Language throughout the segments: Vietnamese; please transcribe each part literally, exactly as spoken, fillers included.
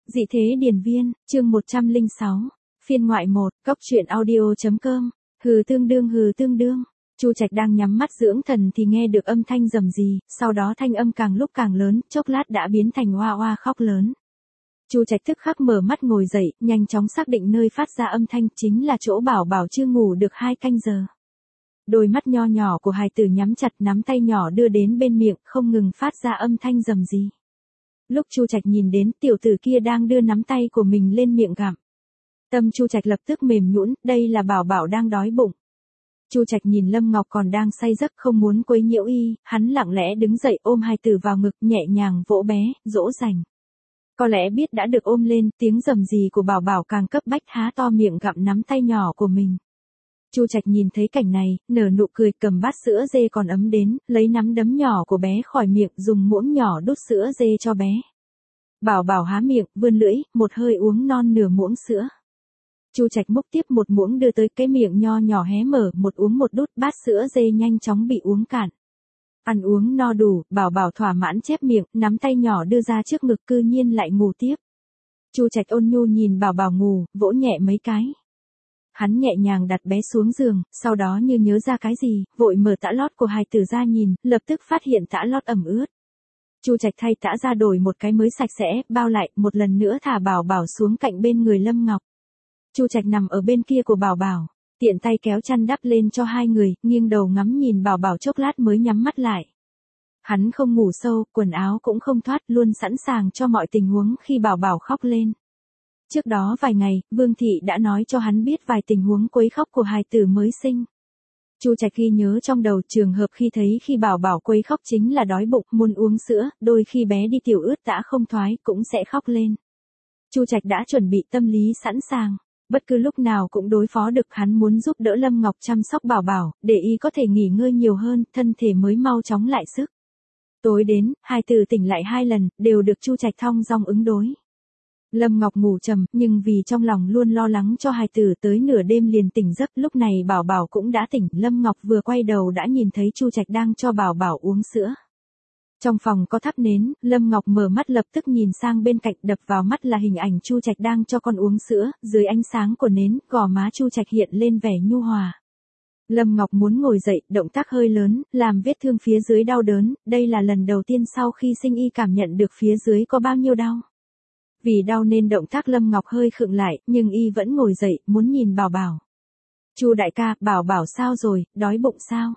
Dị thế điển viên, chương một trăm lẻ sáu, phiên ngoại một, cóc truyện audio.com, hừ tương đương hừ tương đương. Chu Trạch đang nhắm mắt dưỡng thần thì nghe được âm thanh rầm rì, sau đó thanh âm càng lúc càng lớn, chốc lát đã biến thành oa oa khóc lớn. Chu Trạch tức khắc mở mắt ngồi dậy, nhanh chóng xác định nơi phát ra âm thanh chính là chỗ Bảo Bảo chưa ngủ được hai canh giờ. Đôi mắt nho nhỏ của hài tử nhắm chặt, nắm tay nhỏ đưa đến bên miệng, không ngừng phát ra âm thanh rầm rì. Lúc Chu Trạch nhìn đến, tiểu tử kia đang đưa nắm tay của mình lên miệng gặm. Tâm Chu Trạch lập tức mềm nhũn, đây là Bảo Bảo đang đói bụng. Chu Trạch nhìn Lâm Ngọc còn đang say giấc không muốn quấy nhiễu y, hắn lặng lẽ đứng dậy ôm hài tử vào ngực, nhẹ nhàng vỗ bé, dỗ dành. Có lẽ biết đã được ôm lên, tiếng rầm rì của Bảo Bảo càng cấp bách, há to miệng gặm nắm tay nhỏ của mình. Chu Trạch nhìn thấy cảnh này, nở nụ cười, cầm bát sữa dê còn ấm đến, lấy nắm đấm nhỏ của bé khỏi miệng, dùng muỗng nhỏ đút sữa dê cho bé. Bảo Bảo há miệng, vươn lưỡi, một hơi uống non nửa muỗng sữa. Chu Trạch múc tiếp một muỗng đưa tới, cái miệng nho nhỏ hé mở, một uống một đút, bát sữa dê nhanh chóng bị uống cạn. Ăn uống no đủ, Bảo Bảo thỏa mãn chép miệng, nắm tay nhỏ đưa ra trước ngực, cư nhiên lại ngủ tiếp. Chu Trạch ôn nhu nhìn Bảo Bảo ngủ, vỗ nhẹ mấy cái. Hắn nhẹ nhàng đặt bé xuống giường, sau đó như nhớ ra cái gì, vội mở tã lót của hài tử ra nhìn, lập tức phát hiện tã lót ẩm ướt. Chu Trạch thay tã ra đổi một cái mới sạch sẽ, bao lại, một lần nữa thả Bảo Bảo xuống cạnh bên người Lâm Ngọc. Chu Trạch nằm ở bên kia của Bảo Bảo, tiện tay kéo chăn đắp lên cho hai người, nghiêng đầu ngắm nhìn Bảo Bảo chốc lát mới nhắm mắt lại. Hắn không ngủ sâu, quần áo cũng không thoát, luôn sẵn sàng cho mọi tình huống khi Bảo Bảo khóc lên. Trước đó vài ngày, Vương Thị đã nói cho hắn biết vài tình huống quấy khóc của hài tử mới sinh. Chu Trạch ghi nhớ trong đầu, trường hợp khi thấy khi Bảo Bảo quấy khóc chính là đói bụng, muốn uống sữa, đôi khi bé đi tiểu ướt tã không thoái, cũng sẽ khóc lên. Chu Trạch đã chuẩn bị tâm lý sẵn sàng, bất cứ lúc nào cũng đối phó được. Hắn muốn giúp đỡ Lâm Ngọc chăm sóc Bảo Bảo, để y có thể nghỉ ngơi nhiều hơn, thân thể mới mau chóng lại sức. Tối đến, hài tử tỉnh lại hai lần, đều được Chu Trạch thong dong ứng đối. Lâm Ngọc ngủ trầm, nhưng vì trong lòng luôn lo lắng cho hài tử, tới nửa đêm liền tỉnh giấc. Lúc này Bảo Bảo cũng đã tỉnh, Lâm Ngọc vừa quay đầu đã nhìn thấy Chu Trạch đang cho Bảo Bảo uống sữa. Trong phòng có thắp nến, Lâm Ngọc mở mắt lập tức nhìn sang bên cạnh, đập vào mắt là hình ảnh Chu Trạch đang cho con uống sữa, dưới ánh sáng của nến, gò má Chu Trạch hiện lên vẻ nhu hòa. Lâm Ngọc muốn ngồi dậy, động tác hơi lớn, làm vết thương phía dưới đau đớn, đây là lần đầu tiên sau khi sinh y cảm nhận được phía dưới có bao nhiêu đau. Vì đau nên động tác Lâm Ngọc hơi khựng lại, nhưng y vẫn ngồi dậy, muốn nhìn Bảo Bảo. Chu đại ca, Bảo Bảo sao rồi, đói bụng sao?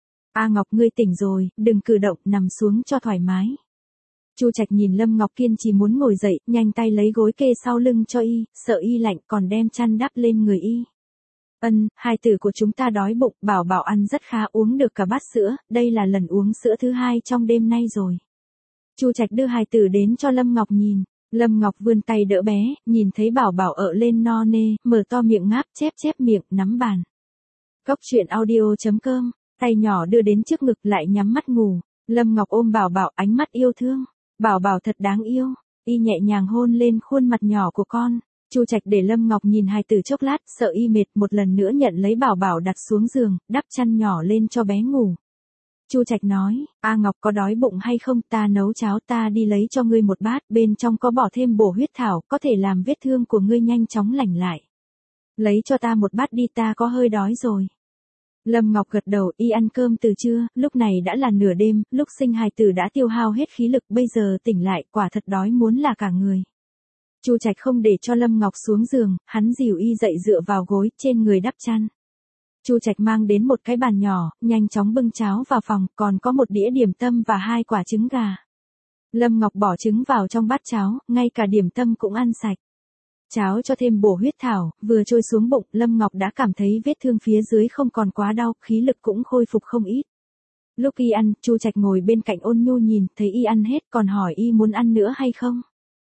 A Ngọc, ngươi tỉnh rồi, đừng cử động, nằm xuống cho thoải mái. Chu Trạch nhìn Lâm Ngọc kiên trì muốn ngồi dậy, nhanh tay lấy gối kê sau lưng cho y, sợ y lạnh còn đem chăn đắp lên người y. Ân, hài tử của chúng ta đói bụng, Bảo Bảo ăn rất khá, uống được cả bát sữa, đây là lần uống sữa thứ hai trong đêm nay rồi. Chu Trạch đưa hài tử đến cho Lâm Ngọc nhìn. Lâm Ngọc vươn tay đỡ bé, nhìn thấy Bảo Bảo ở lên no nê, mở to miệng ngáp, chép chép miệng, nắm bàn. Cóc truyện audio.com, tay nhỏ đưa đến trước ngực lại nhắm mắt ngủ. Lâm Ngọc ôm Bảo Bảo, ánh mắt yêu thương. Bảo Bảo thật đáng yêu, y nhẹ nhàng hôn lên khuôn mặt nhỏ của con. Chu Trạch để Lâm Ngọc nhìn hài tử chốc lát, sợ y mệt, một lần nữa nhận lấy Bảo Bảo đặt xuống giường, đắp chăn nhỏ lên cho bé ngủ. Chu Trạch nói, A Ngọc có đói bụng hay không, ta nấu cháo, ta đi lấy cho ngươi một bát, bên trong có bỏ thêm bổ huyết thảo, có thể làm vết thương của ngươi nhanh chóng lành lại. Lấy cho ta một bát đi, ta có hơi đói rồi. Lâm Ngọc gật đầu, y ăn cơm từ trưa, lúc này đã là nửa đêm, lúc sinh hài tử đã tiêu hao hết khí lực, bây giờ tỉnh lại, quả thật đói muốn là cả người. Chu Trạch không để cho Lâm Ngọc xuống giường, hắn dìu y dậy dựa vào gối, trên người đắp chăn. Chu Trạch mang đến một cái bàn nhỏ, nhanh chóng bưng cháo vào phòng, còn có một đĩa điểm tâm và hai quả trứng gà. Lâm Ngọc bỏ trứng vào trong bát cháo, ngay cả điểm tâm cũng ăn sạch. Cháo cho thêm bổ huyết thảo, vừa trôi xuống bụng, Lâm Ngọc đã cảm thấy vết thương phía dưới không còn quá đau, khí lực cũng khôi phục không ít. Lúc y ăn, Chu Trạch ngồi bên cạnh ôn nhu nhìn, thấy y ăn hết còn hỏi y muốn ăn nữa hay không.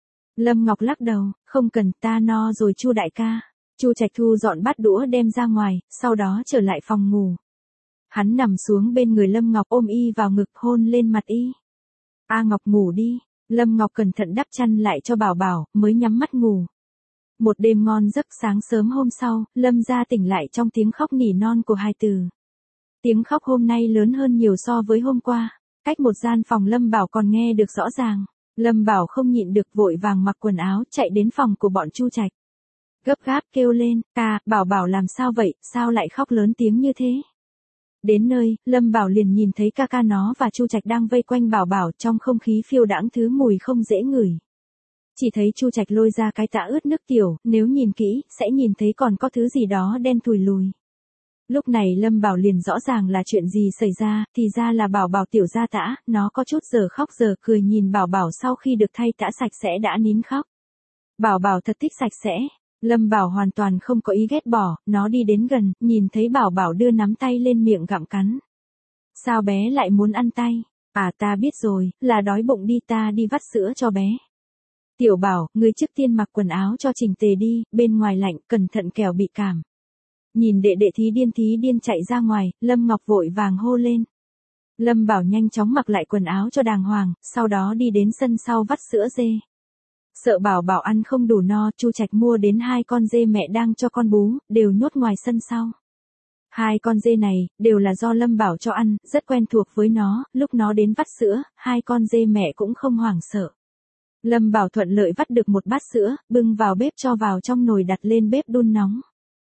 Lâm Ngọc lắc đầu, không cần, ta no rồi Chu đại ca. Chu Trạch thu dọn bát đũa đem ra ngoài, sau đó trở lại phòng ngủ. Hắn nằm xuống bên người Lâm Ngọc ôm y vào ngực hôn lên mặt y. A Ngọc ngủ đi, Lâm Ngọc cẩn thận đắp chăn lại cho Bảo Bảo, mới nhắm mắt ngủ. Một đêm ngon giấc, sáng sớm hôm sau, Lâm gia tỉnh lại trong tiếng khóc nỉ non của hài tử. Tiếng khóc hôm nay lớn hơn nhiều so với hôm qua, cách một gian phòng Lâm Bảo còn nghe được rõ ràng. Lâm Bảo không nhịn được vội vàng mặc quần áo chạy đến phòng của bọn Chu Trạch. Gấp gáp kêu lên, ca, Bảo Bảo làm sao vậy, sao lại khóc lớn tiếng như thế? Đến nơi, Lâm Bảo liền nhìn thấy ca ca nó và Chu Trạch đang vây quanh Bảo Bảo, trong không khí phiêu đãng thứ mùi không dễ ngửi. Chỉ thấy Chu Trạch lôi ra cái tã ướt nước tiểu, nếu nhìn kỹ, sẽ nhìn thấy còn có thứ gì đó đen thùi lùi. Lúc này Lâm Bảo liền rõ ràng là chuyện gì xảy ra, thì ra là Bảo Bảo tiểu ra tã, nó có chút giờ khóc giờ cười nhìn Bảo Bảo sau khi được thay tã sạch sẽ đã nín khóc. Bảo Bảo thật thích sạch sẽ. Lâm Bảo hoàn toàn không có ý ghét bỏ, nó đi đến gần, nhìn thấy Bảo Bảo đưa nắm tay lên miệng gặm cắn. Sao bé lại muốn ăn tay? À ta biết rồi, là đói bụng đi, ta đi vắt sữa cho bé. Tiểu Bảo, ngươi trước tiên mặc quần áo cho chỉnh tề đi, bên ngoài lạnh, cẩn thận kẻo bị cảm. Nhìn đệ đệ thí điên thí điên chạy ra ngoài, Lâm Ngọc vội vàng hô lên. Lâm Bảo nhanh chóng mặc lại quần áo cho đàng hoàng, sau đó đi đến sân sau vắt sữa dê. Sợ Bảo Bảo ăn không đủ no, Chu Trạch mua đến hai con dê mẹ đang cho con bú, đều nhốt ngoài sân sau. Hai con dê này, đều là do Lâm Bảo cho ăn, rất quen thuộc với nó, lúc nó đến vắt sữa, hai con dê mẹ cũng không hoảng sợ. Lâm Bảo thuận lợi vắt được một bát sữa, bưng vào bếp cho vào trong nồi đặt lên bếp đun nóng.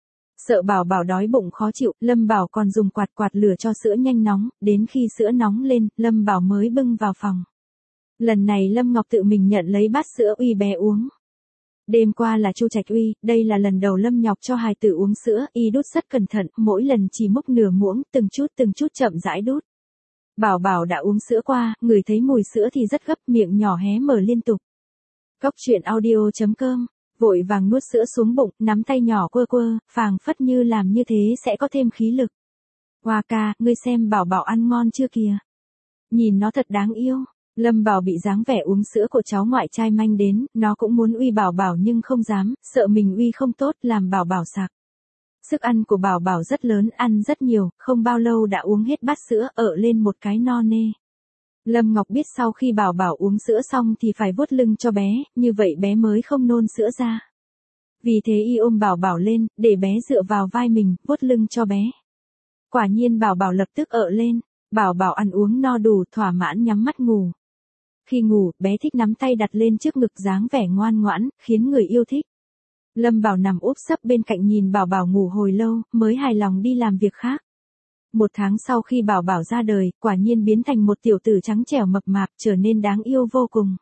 Sợ Bảo Bảo đói bụng khó chịu, Lâm Bảo còn dùng quạt quạt lửa cho sữa nhanh nóng, đến khi sữa nóng lên, Lâm Bảo mới bưng vào phòng. Lần này Lâm Ngọc tự mình nhận lấy bát sữa uy bé uống. Đêm qua là Chu Trạch uy, đây là lần đầu Lâm Ngọc cho hài tử uống sữa, y đút rất cẩn thận, mỗi lần chỉ múc nửa muỗng, từng chút từng chút chậm rãi đút. Bảo Bảo đã uống sữa qua, ngửi thấy mùi sữa thì rất gấp, miệng nhỏ hé mở liên tục. Cốc truyện audio chấm com, vội vàng nuốt sữa xuống bụng, nắm tay nhỏ quơ quơ, phảng phất như làm như thế sẽ có thêm khí lực. Hoa ca, ngươi xem Bảo Bảo ăn ngon chưa kìa. Nhìn nó thật đáng yêu. Lâm Bảo bị dáng vẻ uống sữa của cháu ngoại trai manh đến, nó cũng muốn uy Bảo Bảo nhưng không dám, sợ mình uy không tốt làm Bảo Bảo sặc. Sức ăn của Bảo Bảo rất lớn, ăn rất nhiều, không bao lâu đã uống hết bát sữa, ợ lên một cái no nê. Lâm Ngọc biết sau khi Bảo Bảo uống sữa xong thì phải vuốt lưng cho bé, như vậy bé mới không nôn sữa ra. Vì thế y ôm Bảo Bảo lên, để bé dựa vào vai mình, vuốt lưng cho bé. Quả nhiên Bảo Bảo lập tức ợ lên, Bảo Bảo ăn uống no đủ, thỏa mãn nhắm mắt ngủ. Khi ngủ, bé thích nắm tay đặt lên trước ngực dáng vẻ ngoan ngoãn, khiến người yêu thích. Lâm Bảo nằm úp sấp bên cạnh nhìn Bảo Bảo ngủ hồi lâu, mới hài lòng đi làm việc khác. Một tháng sau khi Bảo Bảo ra đời, quả nhiên biến thành một tiểu tử trắng trẻo mập mạp, trở nên đáng yêu vô cùng.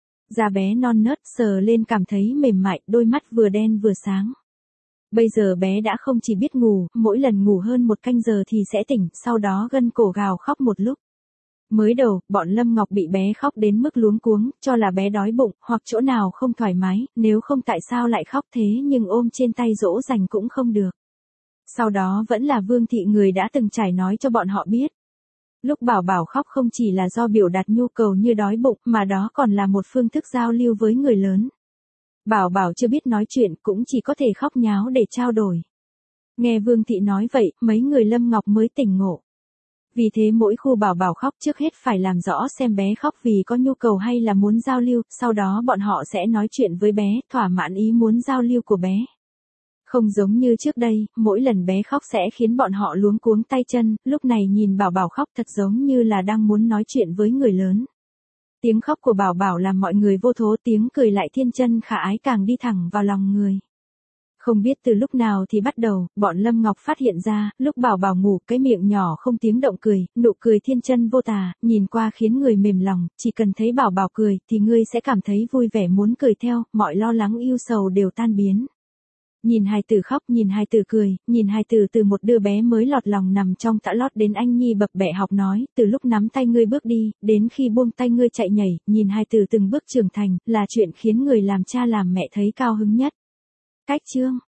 Da bé non nớt, sờ lên cảm thấy mềm mại, đôi mắt vừa đen vừa sáng. Bây giờ bé đã không chỉ biết ngủ, mỗi lần ngủ hơn một canh giờ thì sẽ tỉnh, sau đó gân cổ gào khóc một lúc. Mới đầu, bọn Lâm Ngọc bị bé khóc đến mức luống cuống, cho là bé đói bụng, hoặc chỗ nào không thoải mái, nếu không tại sao lại khóc thế, nhưng ôm trên tay dỗ dành cũng không được. Sau đó vẫn là Vương Thị người đã từng trải nói cho bọn họ biết. Lúc Bảo Bảo khóc không chỉ là do biểu đạt nhu cầu như đói bụng, mà đó còn là một phương thức giao lưu với người lớn. Bảo Bảo chưa biết nói chuyện, cũng chỉ có thể khóc nháo để trao đổi. Nghe Vương Thị nói vậy, mấy người Lâm Ngọc mới tỉnh ngộ. Vì thế mỗi khu Bảo Bảo khóc trước hết phải làm rõ xem bé khóc vì có nhu cầu hay là muốn giao lưu, sau đó bọn họ sẽ nói chuyện với bé, thỏa mãn ý muốn giao lưu của bé. Không giống như trước đây, mỗi lần bé khóc sẽ khiến bọn họ luống cuống tay chân, lúc này nhìn Bảo Bảo khóc thật giống như là đang muốn nói chuyện với người lớn. Tiếng khóc của Bảo Bảo làm mọi người vô thố, tiếng cười lại thiên chân khả ái càng đi thẳng vào lòng người. Không biết từ lúc nào thì bắt đầu, bọn Lâm Ngọc phát hiện ra, lúc Bảo Bảo ngủ, cái miệng nhỏ không tiếng động cười, nụ cười thiên chân vô tà, nhìn qua khiến người mềm lòng, chỉ cần thấy Bảo Bảo cười, thì ngươi sẽ cảm thấy vui vẻ muốn cười theo, mọi lo lắng ưu sầu đều tan biến. Nhìn hài tử khóc, nhìn hài tử cười, nhìn hài tử từ một đứa bé mới lọt lòng nằm trong tã lót đến anh nhi bập bẹ học nói, từ lúc nắm tay ngươi bước đi, đến khi buông tay ngươi chạy nhảy, nhìn hài tử từng bước trưởng thành, là chuyện khiến người làm cha làm mẹ thấy cao hứng nhất. Cách chương